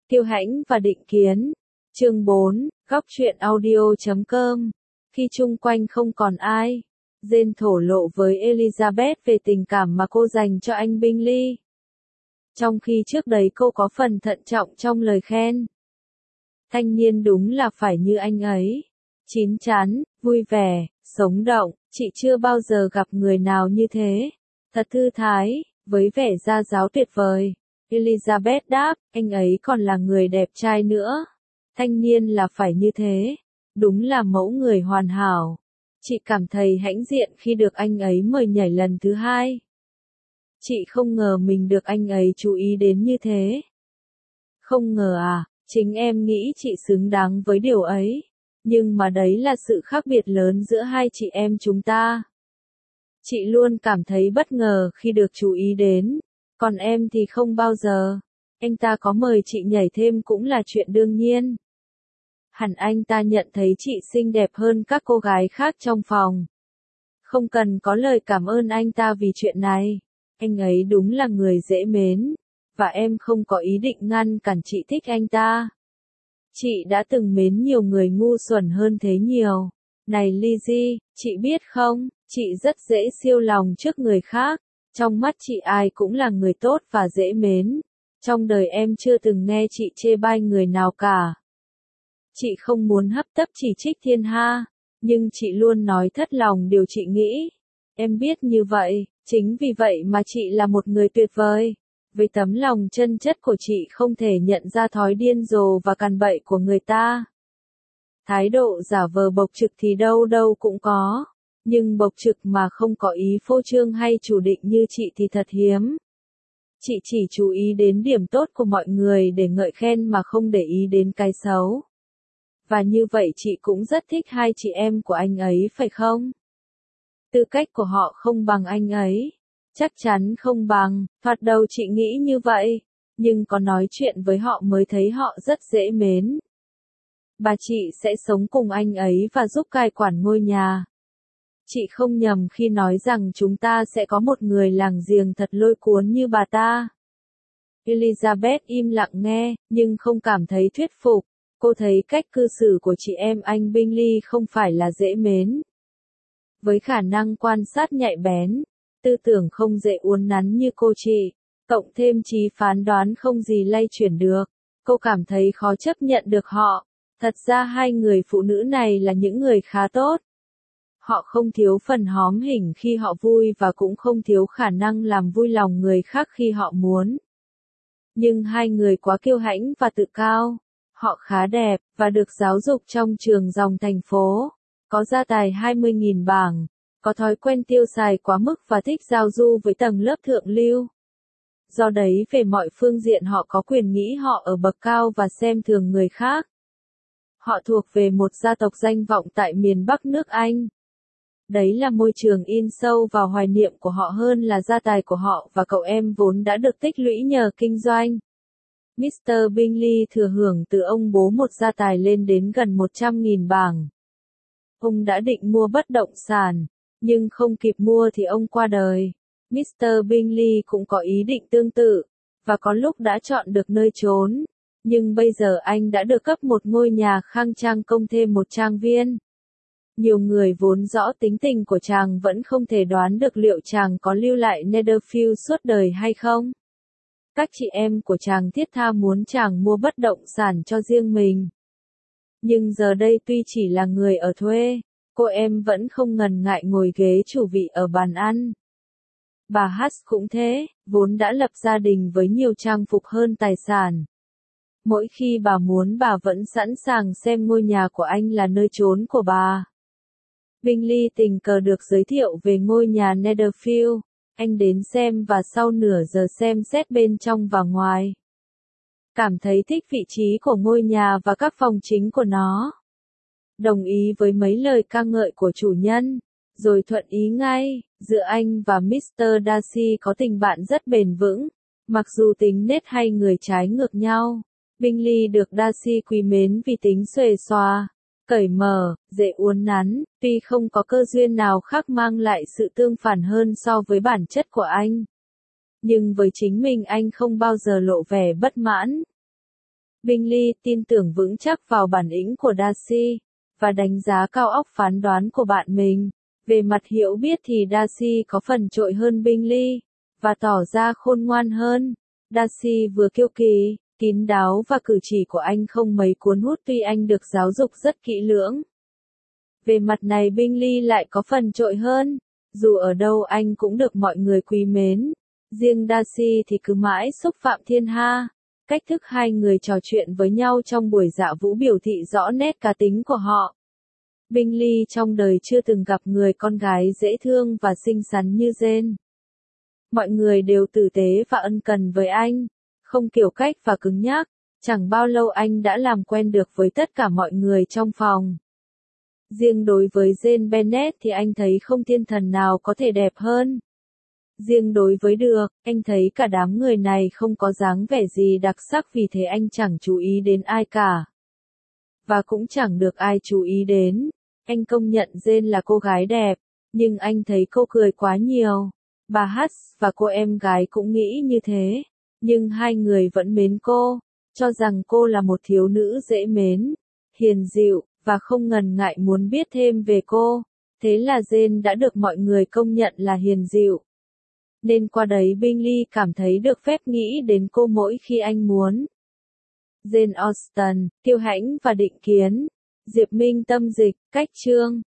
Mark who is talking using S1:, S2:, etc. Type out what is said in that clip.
S1: Kiêu Hãnh và Định Kiến. Chương 4, Góc truyện audio.com. Khi chung quanh không còn ai, Jane thổ lộ với Elizabeth về tình cảm mà cô dành cho anh Bingley. Trong khi trước đấy cô có phần thận trọng trong lời khen. Thanh niên đúng là phải như anh ấy. Chín chắn, vui vẻ, sống động, chị chưa bao giờ gặp người nào như thế. Thật thư thái, với vẻ gia giáo tuyệt vời. Elizabeth đáp, anh ấy còn là người đẹp trai nữa. Thanh niên là phải như thế. Đúng là mẫu người hoàn hảo. Chị cảm thấy hãnh diện khi được anh ấy mời nhảy lần thứ hai. Chị không ngờ mình được anh ấy chú ý đến như thế. Không ngờ à, chính em nghĩ chị xứng đáng với điều ấy. Nhưng mà đấy là sự khác biệt lớn giữa hai chị em chúng ta. Chị luôn cảm thấy bất ngờ khi được chú ý đến, còn em thì không bao giờ. Anh ta có mời chị nhảy thêm cũng là chuyện đương nhiên. Hẳn anh ta nhận thấy chị xinh đẹp hơn các cô gái khác trong phòng. Không cần có lời cảm ơn anh ta vì chuyện này. Anh ấy đúng là người dễ mến, và em không có ý định ngăn cản chị thích anh ta. Chị đã từng mến nhiều người ngu xuẩn hơn thế nhiều. Này Lizzie, chị biết không, chị rất dễ siêu lòng trước người khác. Trong mắt chị ai cũng là người tốt và dễ mến. Trong đời em chưa từng nghe chị chê bai người nào cả. Chị không muốn hấp tấp chỉ trích thiên ha, nhưng chị luôn nói thất lòng điều chị nghĩ. Em biết như vậy, chính vì vậy mà chị là một người tuyệt vời. Với tấm lòng chân chất của chị không thể nhận ra thói điên rồ và càn bậy của người ta. Thái độ giả vờ bộc trực thì đâu đâu cũng có, nhưng bộc trực mà không có ý phô trương hay chủ định như chị thì thật hiếm. Chị chỉ chú ý đến điểm tốt của mọi người để ngợi khen mà không để ý đến cái xấu. Và như vậy chị cũng rất thích hai chị em của anh ấy phải không? Tư cách của họ không bằng anh ấy. Chắc chắn không bằng, thoạt đầu chị nghĩ như vậy, nhưng có nói chuyện với họ mới thấy họ rất dễ mến. Bà chị sẽ sống cùng anh ấy và giúp cai quản ngôi nhà. Chị không nhầm khi nói rằng chúng ta sẽ có một người làng giềng thật lôi cuốn như bà ta. Elizabeth im lặng nghe, nhưng không cảm thấy thuyết phục. Cô thấy cách cư xử của chị em anh Bingley không phải là dễ mến. Với khả năng quan sát nhạy bén, tư tưởng không dễ uốn nắn như cô chị, cộng thêm trí phán đoán không gì lay chuyển được, cô cảm thấy khó chấp nhận được họ. Thật ra hai người phụ nữ này là những người khá tốt. Họ không thiếu phần hóm hỉnh khi họ vui và cũng không thiếu khả năng làm vui lòng người khác khi họ muốn. Nhưng hai người quá kiêu hãnh và tự cao. Họ khá đẹp, và được giáo dục trong trường dòng thành phố. Có gia tài 20.000 bảng. Có thói quen tiêu xài quá mức và thích giao du với tầng lớp thượng lưu. Do đấy về mọi phương diện họ có quyền nghĩ họ ở bậc cao và xem thường người khác. Họ thuộc về một gia tộc danh vọng tại miền Bắc nước Anh. Đấy là môi trường in sâu vào hoài niệm của họ hơn là gia tài của họ và cậu em vốn đã được tích lũy nhờ kinh doanh. Mr. Bingley thừa hưởng từ ông bố một gia tài lên đến gần 100.000 bảng. Ông đã định mua bất động sản, nhưng không kịp mua thì ông qua đời. Mr. Bingley cũng có ý định tương tự, và có lúc đã chọn được nơi trốn. Nhưng bây giờ anh đã được cấp một ngôi nhà khang trang cộng thêm một trang viên. Nhiều người vốn rõ tính tình của chàng vẫn không thể đoán được liệu chàng có lưu lại Netherfield suốt đời hay không. Các chị em của chàng thiết tha muốn chàng mua bất động sản cho riêng mình. Nhưng giờ đây tuy chỉ là người ở thuê, cô em vẫn không ngần ngại ngồi ghế chủ vị ở bàn ăn. Bà Hutch cũng thế, vốn đã lập gia đình với nhiều trang phục hơn tài sản. Mỗi khi bà muốn bà vẫn sẵn sàng xem ngôi nhà của anh là nơi trốn của bà. Bingley tình cờ được giới thiệu về ngôi nhà Netherfield. Anh đến xem và sau nửa giờ xem xét bên trong và ngoài. Cảm thấy thích vị trí của ngôi nhà và các phòng chính của nó. Đồng ý với mấy lời ca ngợi của chủ nhân, rồi thuận ý ngay. Giữa anh và Mr. Darcy có tình bạn rất bền vững, mặc dù tính nết hay người trái ngược nhau. Bingley được Darcy quý mến vì tính xuề xòa, cởi mở, dễ uốn nắn, tuy không có cơ duyên nào khác mang lại sự tương phản hơn so với bản chất của anh. Nhưng với chính mình anh không bao giờ lộ vẻ bất mãn. Bingley tin tưởng vững chắc vào bản lĩnh của Darcy, và đánh giá cao óc phán đoán của bạn mình. Về mặt hiểu biết thì Darcy có phần trội hơn Bingley, và tỏ ra khôn ngoan hơn. Darcy vừa kiêu kỳ, kín đáo và cử chỉ của anh không mấy cuốn hút tuy anh được giáo dục rất kỹ lưỡng. Về mặt này Bingley lại có phần trội hơn, dù ở đâu anh cũng được mọi người quý mến. Riêng Darcy thì cứ mãi xúc phạm thiên ha. Cách thức hai người trò chuyện với nhau trong buổi dạ vũ biểu thị rõ nét cá tính của họ. Bingley trong đời chưa từng gặp người con gái dễ thương và xinh xắn như Jane. Mọi người đều tử tế và ân cần với anh, không kiểu cách và cứng nhắc. Chẳng bao lâu anh đã làm quen được với tất cả mọi người trong phòng. Riêng đối với Jane Bennet thì anh thấy không thiên thần nào có thể đẹp hơn. Riêng đối với được, anh thấy cả đám người này không có dáng vẻ gì đặc sắc vì thế anh chẳng chú ý đến ai cả. Và cũng chẳng được ai chú ý đến. Anh công nhận Jane là cô gái đẹp, nhưng anh thấy cô cười quá nhiều. Bà Hutch và cô em gái cũng nghĩ như thế, nhưng hai người vẫn mến cô, cho rằng cô là một thiếu nữ dễ mến, hiền dịu, và không ngần ngại muốn biết thêm về cô. Thế là Jane đã được mọi người công nhận là hiền dịu. Nên qua đấy Bingley cảm thấy được phép nghĩ đến cô mỗi khi anh muốn. Jane Austen, kiêu hãnh và định kiến. Diệp Minh tâm dịch, cách chương.